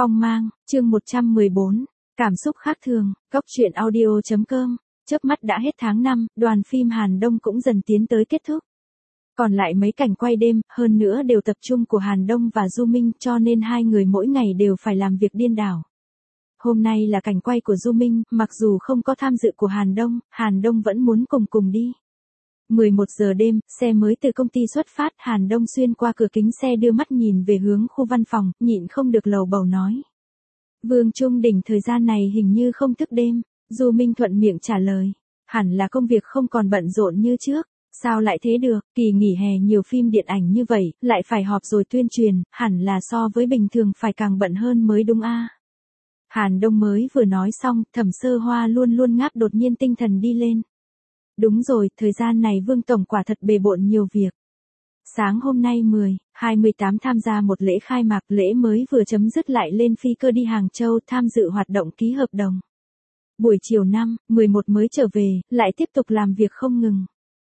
Phong mang, chương 114, cảm xúc khác thường, góc truyện audio.com, chớp mắt đã hết tháng 5, đoàn phim Hàn Đông cũng dần tiến tới kết thúc. Còn lại mấy cảnh quay đêm, hơn nữa đều tập trung của Hàn Đông và Du Minh, cho nên hai người mỗi ngày đều phải làm việc điên đảo. Hôm nay là cảnh quay của Du Minh, mặc dù không có tham dự của Hàn Đông vẫn muốn cùng đi. 11 giờ đêm, xe mới từ công ty xuất phát, Hàn Đông xuyên qua cửa kính xe đưa mắt nhìn về hướng khu văn phòng, nhịn không được lầu bầu nói. Vương Trung Đình thời gian này hình như không thức đêm, Du Minh thuận miệng trả lời. Hẳn là công việc không còn bận rộn như trước, sao lại thế được, kỳ nghỉ hè nhiều phim điện ảnh như vậy, lại phải họp rồi tuyên truyền, hẳn là so với bình thường phải càng bận hơn mới đúng a. Hàn Đông mới vừa nói xong, Thẩm Sơ Hoa luôn ngáp đột nhiên tinh thần đi lên. Đúng rồi, thời gian này Vương Tổng quả thật bề bộn nhiều việc. Sáng hôm nay 28 tham gia một lễ khai mạc, lễ mới vừa chấm dứt lại lên phi cơ đi Hàng Châu tham dự hoạt động ký hợp đồng. Buổi chiều 11 mới trở về, lại tiếp tục làm việc không ngừng.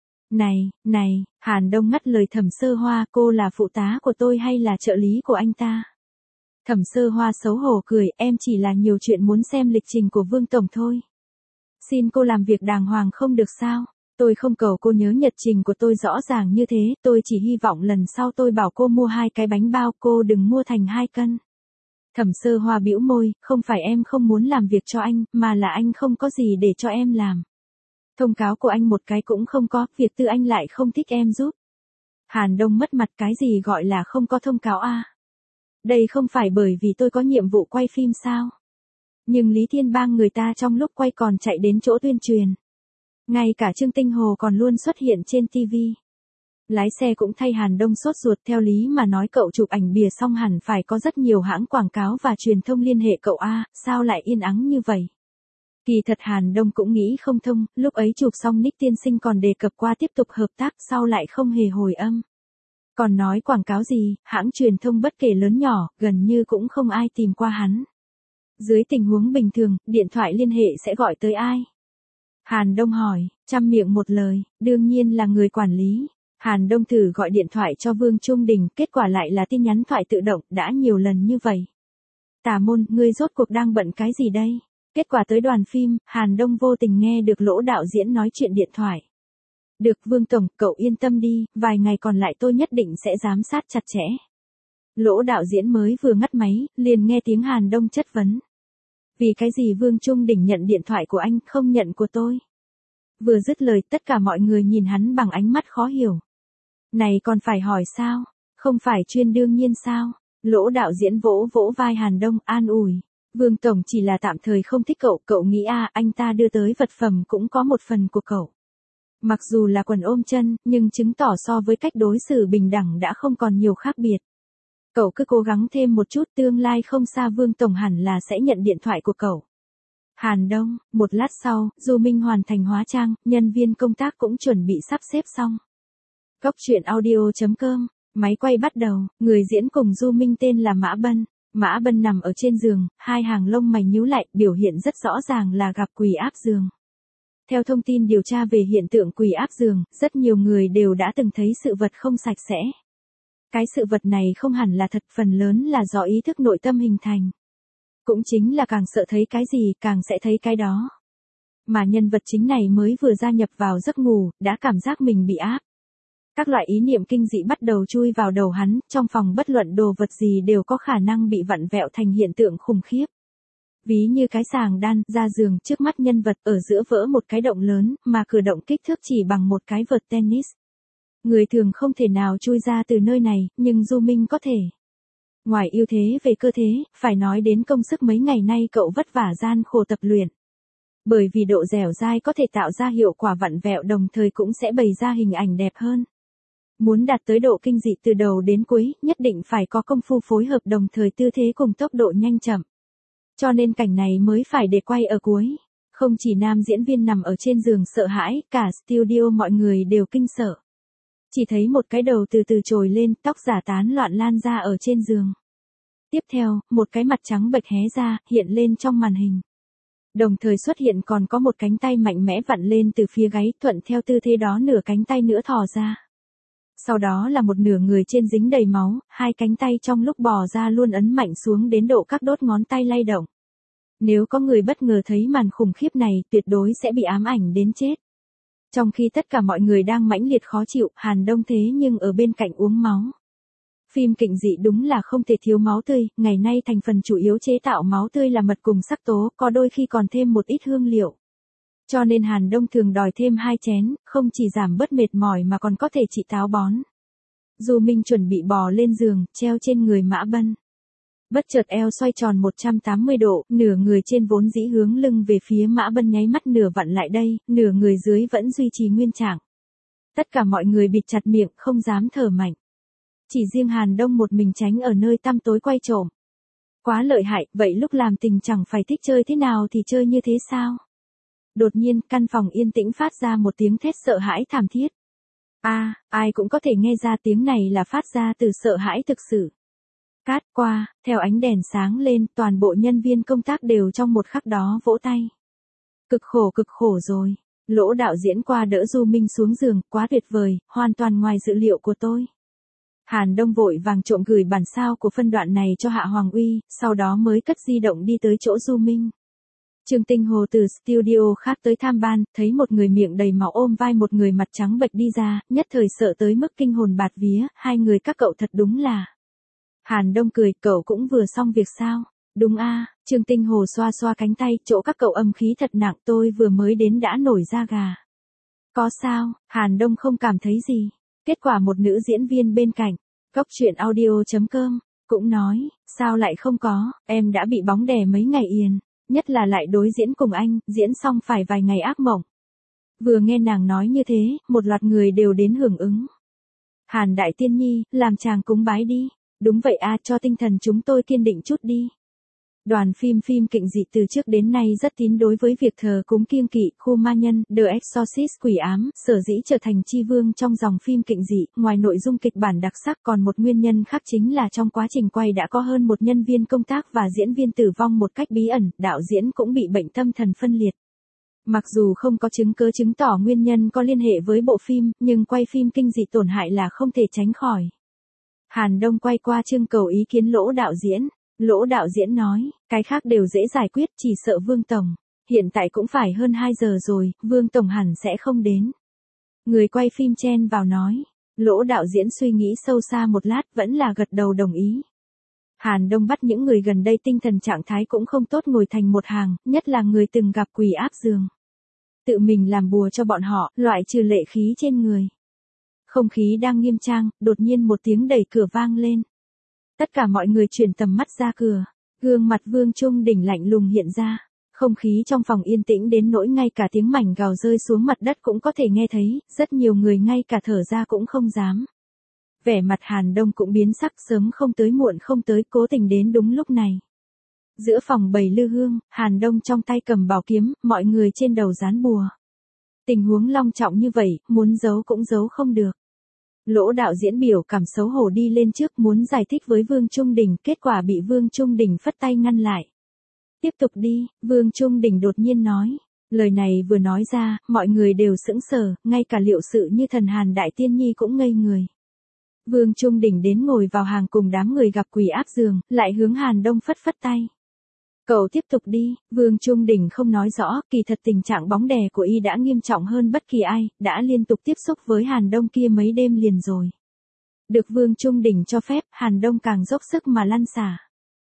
Này, Hàn Đông ngắt lời Thẩm Sơ Hoa, cô là phụ tá của tôi hay là trợ lý của anh ta? Thẩm Sơ Hoa xấu hổ cười, em chỉ là nhiều chuyện muốn xem lịch trình của Vương Tổng thôi. Xin cô làm việc đàng hoàng không được sao? Tôi không cầu cô nhớ nhật trình của tôi rõ ràng như thế, tôi chỉ hy vọng lần sau tôi bảo cô mua 2 cái bánh bao, cô đừng mua thành 2 cân. Thẩm Sơ Hoa bĩu môi, không phải em không muốn làm việc cho anh, mà là anh không có gì để cho em làm. Thông cáo của anh một cái cũng không có, việc tư anh lại không thích em giúp. Hàn Đông mất mặt, cái gì gọi là không có thông cáo a? Đây không phải bởi vì tôi có nhiệm vụ quay phim sao? Nhưng Lý Thiên Bang người ta trong lúc quay còn chạy đến chỗ tuyên truyền. Ngay cả Trương Tinh Hồ còn luôn xuất hiện trên TV. Lái xe cũng thay Hàn Đông sốt ruột, theo lý mà nói cậu chụp ảnh bìa xong hẳn phải có rất nhiều hãng quảng cáo và truyền thông liên hệ cậu a, sao lại yên ắng như vậy? Kỳ thật Hàn Đông cũng nghĩ không thông, lúc ấy chụp xong Nick tiên sinh còn đề cập qua tiếp tục hợp tác, sau lại không hề hồi âm. Còn nói quảng cáo gì, hãng truyền thông bất kể lớn nhỏ, gần như cũng không ai tìm qua hắn. Dưới tình huống bình thường, điện thoại liên hệ sẽ gọi tới ai? Hàn Đông hỏi, trăm miệng một lời, đương nhiên là người quản lý. Hàn Đông thử gọi điện thoại cho Vương Trung Đình, kết quả lại là tin nhắn thoại tự động, đã nhiều lần như vậy. Tà môn, ngươi rốt cuộc đang bận cái gì đây? Kết quả tới đoàn phim, Hàn Đông vô tình nghe được Lỗ đạo diễn nói chuyện điện thoại. Được Vương Tổng, cậu yên tâm đi, vài ngày còn lại tôi nhất định sẽ giám sát chặt chẽ. Lỗ đạo diễn mới vừa ngắt máy, liền nghe tiếng Hàn Đông chất vấn. Vì cái gì Vương Trung Đình nhận điện thoại của anh, không nhận của tôi? Vừa dứt lời, tất cả mọi người nhìn hắn bằng ánh mắt khó hiểu. Này còn phải hỏi sao? Không phải chuyên đương nhiên sao? Lỗ đạo diễn vỗ vai Hàn Đông, an ủi. Vương Tổng chỉ là tạm thời không thích cậu nghĩ anh ta đưa tới vật phẩm cũng có một phần của cậu. Mặc dù là quần ôm chân, nhưng chứng tỏ so với cách đối xử bình đẳng đã không còn nhiều khác biệt. Cậu cứ cố gắng thêm một chút, tương lai không xa Vương Tổng hẳn là sẽ nhận điện thoại của cậu. Hàn Đông, một lát sau, Du Minh hoàn thành hóa trang, nhân viên công tác cũng chuẩn bị sắp xếp xong. Góc truyện audio.com, máy quay bắt đầu, người diễn cùng Du Minh tên là Mã Bân. Mã Bân nằm ở trên giường, hai hàng lông mày nhíu lại, biểu hiện rất rõ ràng là gặp quỷ áp giường. Theo thông tin điều tra về hiện tượng quỷ áp giường, rất nhiều người đều đã từng thấy sự vật không sạch sẽ. Cái sự vật này không hẳn là thật, phần lớn là do ý thức nội tâm hình thành. Cũng chính là càng sợ thấy cái gì, càng sẽ thấy cái đó. Mà nhân vật chính này mới vừa gia nhập vào giấc ngủ, đã cảm giác mình bị áp. Các loại ý niệm kinh dị bắt đầu chui vào đầu hắn, trong phòng bất luận đồ vật gì đều có khả năng bị vặn vẹo thành hiện tượng khủng khiếp. Ví như cái sàng đan, ra giường, trước mắt nhân vật, ở giữa vỡ một cái động lớn, mà cửa động kích thước chỉ bằng một cái vợt tennis. Người thường không thể nào chui ra từ nơi này, nhưng Du Minh có thể. Ngoài ưu thế về cơ thế, phải nói đến công sức mấy ngày nay cậu vất vả gian khổ tập luyện. Bởi vì độ dẻo dai có thể tạo ra hiệu quả vặn vẹo, đồng thời cũng sẽ bày ra hình ảnh đẹp hơn. Muốn đạt tới độ kinh dị từ đầu đến cuối, nhất định phải có công phu phối hợp, đồng thời tư thế cùng tốc độ nhanh chậm. Cho nên cảnh này mới phải để quay ở cuối. Không chỉ nam diễn viên nằm ở trên giường sợ hãi, cả studio mọi người đều kinh sợ. Chỉ thấy một cái đầu từ từ trồi lên, tóc giả tán loạn lan ra ở trên giường. Tiếp theo, một cái mặt trắng bệch hé ra, hiện lên trong màn hình. Đồng thời xuất hiện còn có một cánh tay mạnh mẽ vặn lên từ phía gáy, thuận theo tư thế đó nửa cánh tay nữa thò ra. Sau đó là một nửa người trên dính đầy máu, hai cánh tay trong lúc bò ra luôn ấn mạnh xuống đến độ các đốt ngón tay lay động. Nếu có người bất ngờ thấy màn khủng khiếp này, tuyệt đối sẽ bị ám ảnh đến chết. Trong khi tất cả mọi người đang mãnh liệt khó chịu, Hàn Đông thế nhưng ở bên cạnh uống máu. Phim kinh dị đúng là không thể thiếu máu tươi, ngày nay thành phần chủ yếu chế tạo máu tươi là mật cùng sắc tố, có đôi khi còn thêm một ít hương liệu. Cho nên Hàn Đông thường đòi thêm 2 chén, không chỉ giảm bớt mệt mỏi mà còn có thể trị táo bón. Du Minh chuẩn bị bò lên giường, treo trên người Mã Bân. Bất chợt eo xoay tròn 180 độ, nửa người trên vốn dĩ hướng lưng về phía Mã Bân nháy mắt nửa vặn lại đây, nửa người dưới vẫn duy trì nguyên trạng. Tất cả mọi người bịt chặt miệng, không dám thở mạnh. Chỉ riêng Hàn Đông một mình tránh ở nơi tăm tối quay trộm. Quá lợi hại, vậy lúc làm tình chẳng phải thích chơi thế nào thì chơi như thế sao? Đột nhiên, căn phòng yên tĩnh phát ra một tiếng thét sợ hãi thảm thiết. Ai cũng có thể nghe ra tiếng này là phát ra từ sợ hãi thực sự. Cát qua, theo ánh đèn sáng lên, toàn bộ nhân viên công tác đều trong một khắc đó vỗ tay. Cực khổ rồi. Lỗ đạo diễn qua đỡ Du Minh xuống giường, quá tuyệt vời, hoàn toàn ngoài dự liệu của tôi. Hàn Đông vội vàng trộm gửi bản sao của phân đoạn này cho Hạ Hoàng Uy, sau đó mới cất di động đi tới chỗ Du Minh. Trương Tinh Hồ từ studio khác tới tham ban, thấy một người miệng đầy máu ôm vai một người mặt trắng bệch đi ra, nhất thời sợ tới mức kinh hồn bạt vía, hai người các cậu thật đúng là. Hàn Đông cười, cậu cũng vừa xong việc sao? Đúng Trương Tinh Hồ xoa xoa cánh tay, chỗ các cậu âm khí thật nặng, tôi vừa mới đến đã nổi da gà. Có sao? Hàn Đông không cảm thấy gì. Kết quả một nữ diễn viên bên cạnh, góc chuyện audio.com, cũng nói, sao lại không có, em đã bị bóng đè mấy ngày liền, nhất là lại đối diễn cùng anh, diễn xong phải vài ngày ác mộng. Vừa nghe nàng nói như thế, một loạt người đều đến hưởng ứng. Hàn Đại Tiên Nhi, làm chàng cúng bái đi. Đúng vậy cho tinh thần chúng tôi kiên định chút đi. Đoàn phim kinh dị từ trước đến nay rất tín đối với việc thờ cúng kiêng kỵ, khu ma nhân, The Exorcist quỷ ám, sở dĩ trở thành chi vương trong dòng phim kinh dị, ngoài nội dung kịch bản đặc sắc còn một nguyên nhân khác chính là trong quá trình quay đã có hơn một nhân viên công tác và diễn viên tử vong một cách bí ẩn, đạo diễn cũng bị bệnh tâm thần phân liệt. Mặc dù không có chứng cứ chứng tỏ nguyên nhân có liên hệ với bộ phim, nhưng quay phim kinh dị tổn hại là không thể tránh khỏi. Hàn Đông quay qua trưng cầu ý kiến Lỗ đạo diễn. Lỗ đạo diễn nói, cái khác đều dễ giải quyết, chỉ sợ Vương Tổng. Hiện tại cũng phải hơn 2 giờ rồi, Vương Tổng hẳn sẽ không đến. Người quay phim chen vào nói. Lỗ đạo diễn suy nghĩ sâu xa một lát vẫn là gật đầu đồng ý. Hàn Đông bắt những người gần đây tinh thần trạng thái cũng không tốt ngồi thành một hàng, nhất là người từng gặp quỷ áp giường. Tự mình làm bùa cho bọn họ, loại trừ lệ khí trên người. Không khí đang nghiêm trang, đột nhiên một tiếng đẩy cửa vang lên. Tất cả mọi người chuyển tầm mắt ra cửa, gương mặt Vương Trung Đình lạnh lùng hiện ra. Không khí trong phòng yên tĩnh đến nỗi ngay cả tiếng mảnh gào rơi xuống mặt đất cũng có thể nghe thấy, rất nhiều người ngay cả thở ra cũng không dám. Vẻ mặt Hàn Đông cũng biến sắc, sớm không tới muộn không tới, cố tình đến đúng lúc này. Giữa phòng bày lư hương, Hàn Đông trong tay cầm bảo kiếm, mọi người trên đầu dán bùa. Tình huống long trọng như vậy, muốn giấu cũng giấu không được. Lỗ đạo diễn biểu cảm xấu hổ đi lên trước muốn giải thích với Vương Trung Đình, kết quả bị Vương Trung Đình phất tay ngăn lại. Tiếp tục đi, Vương Trung Đình đột nhiên nói. Lời này vừa nói ra, mọi người đều sững sờ, ngay cả liệu sự như thần Hàn Đại Tiên Nhi cũng ngây người. Vương Trung Đình đến ngồi vào hàng cùng đám người gặp quỷ áp giường, lại hướng Hàn Đông phất phất tay. Cậu tiếp tục đi, Vương Trung Đình không nói rõ, kỳ thật tình trạng bóng đè của y đã nghiêm trọng hơn bất kỳ ai, đã liên tục tiếp xúc với Hàn Đông kia mấy đêm liền rồi. Được Vương Trung Đình cho phép, Hàn Đông càng dốc sức mà lăn xả.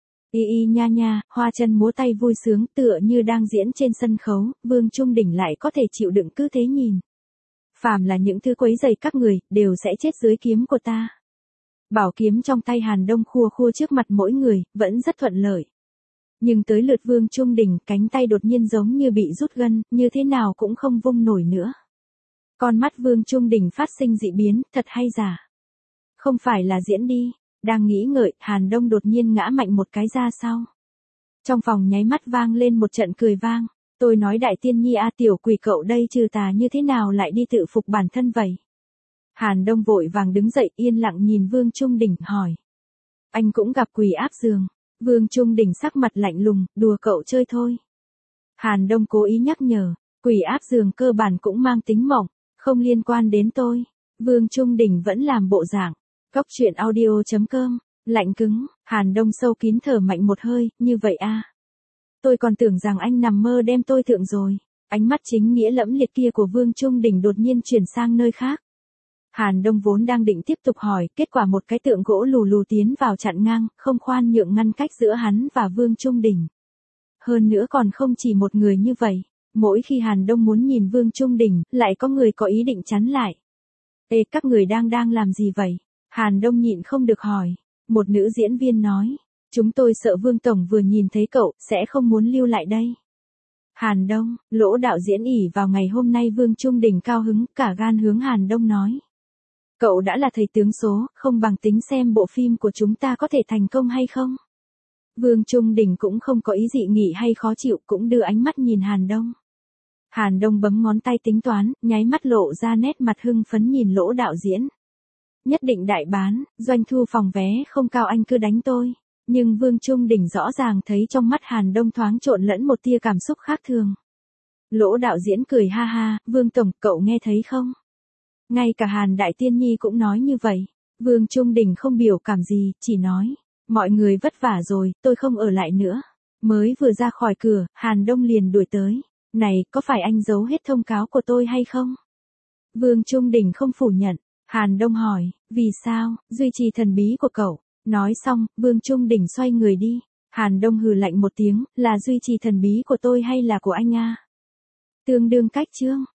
Y nha, hoa chân múa tay vui sướng tựa như đang diễn trên sân khấu, Vương Trung Đình lại có thể chịu đựng cứ thế nhìn. Phàm là những thứ quấy rầy các người, đều sẽ chết dưới kiếm của ta. Bảo kiếm trong tay Hàn Đông khua khua trước mặt mỗi người, vẫn rất thuận lợi. Nhưng tới lượt Vương Trung Đình, cánh tay đột nhiên giống như bị rút gân, như thế nào cũng không vung nổi nữa. Con mắt Vương Trung Đình phát sinh dị biến, thật hay giả? Không phải là diễn đi. Đang nghĩ ngợi, Hàn Đông đột nhiên ngã mạnh một cái ra sau. Trong phòng nháy mắt vang lên một trận cười vang. Tôi nói Đại Tiên Nhi tiểu quỷ cậu đây trừ tà như thế nào lại đi tự phục bản thân vậy? Hàn Đông vội vàng đứng dậy yên lặng nhìn Vương Trung Đình hỏi. Anh cũng gặp quỷ áp giường. Vương Trung Đình sắc mặt lạnh lùng, đùa cậu chơi thôi. Hàn Đông cố ý nhắc nhở, quỷ áp giường cơ bản cũng mang tính mộng, không liên quan đến tôi. Vương Trung Đình vẫn làm bộ dạng. Góc truyện audio.com, lạnh cứng, Hàn Đông sâu kín thở mạnh một hơi, như vậy a. Tôi còn tưởng rằng anh nằm mơ đem tôi thượng rồi. Ánh mắt chính nghĩa lẫm liệt kia của Vương Trung Đình đột nhiên chuyển sang nơi khác. Hàn Đông vốn đang định tiếp tục hỏi, kết quả một cái tượng gỗ lù lù tiến vào chặn ngang, không khoan nhượng ngăn cách giữa hắn và Vương Trung Đình. Hơn nữa còn không chỉ một người như vậy, mỗi khi Hàn Đông muốn nhìn Vương Trung Đình, lại có người có ý định chắn lại. Ê, các người đang làm gì vậy? Hàn Đông nhịn không được hỏi. Một nữ diễn viên nói, chúng tôi sợ Vương Tổng vừa nhìn thấy cậu, sẽ không muốn lưu lại đây. Hàn Đông, Lỗ đạo diễn ỉ vào ngày hôm nay Vương Trung Đình cao hứng, cả gan hướng Hàn Đông nói. Cậu đã là thầy tướng số, không bằng tính xem bộ phim của chúng ta có thể thành công hay không. Vương Trung Đình cũng không có ý dị nghị hay khó chịu, cũng đưa ánh mắt nhìn Hàn Đông. Hàn Đông bấm ngón tay tính toán, nháy mắt lộ ra nét mặt hưng phấn nhìn Lỗ đạo diễn. Nhất định đại bán, doanh thu phòng vé không cao anh cứ đánh tôi. Nhưng Vương Trung Đình rõ ràng thấy trong mắt Hàn Đông thoáng trộn lẫn một tia cảm xúc khác thường. Lỗ đạo diễn cười ha ha, Vương Tổng, cậu nghe thấy không? Ngay cả Hàn Đại Tiên Nhi cũng nói như vậy. Vương Trung Đình không biểu cảm gì, chỉ nói. Mọi người vất vả rồi, tôi không ở lại nữa. Mới vừa ra khỏi cửa, Hàn Đông liền đuổi tới. Này, có phải anh giấu hết thông cáo của tôi hay không? Vương Trung Đình không phủ nhận. Hàn Đông hỏi, vì sao, duy trì thần bí của cậu. Nói xong, Vương Trung Đình xoay người đi. Hàn Đông hừ lạnh một tiếng, là duy trì thần bí của tôi hay là của anh a? Tương đương cách chương.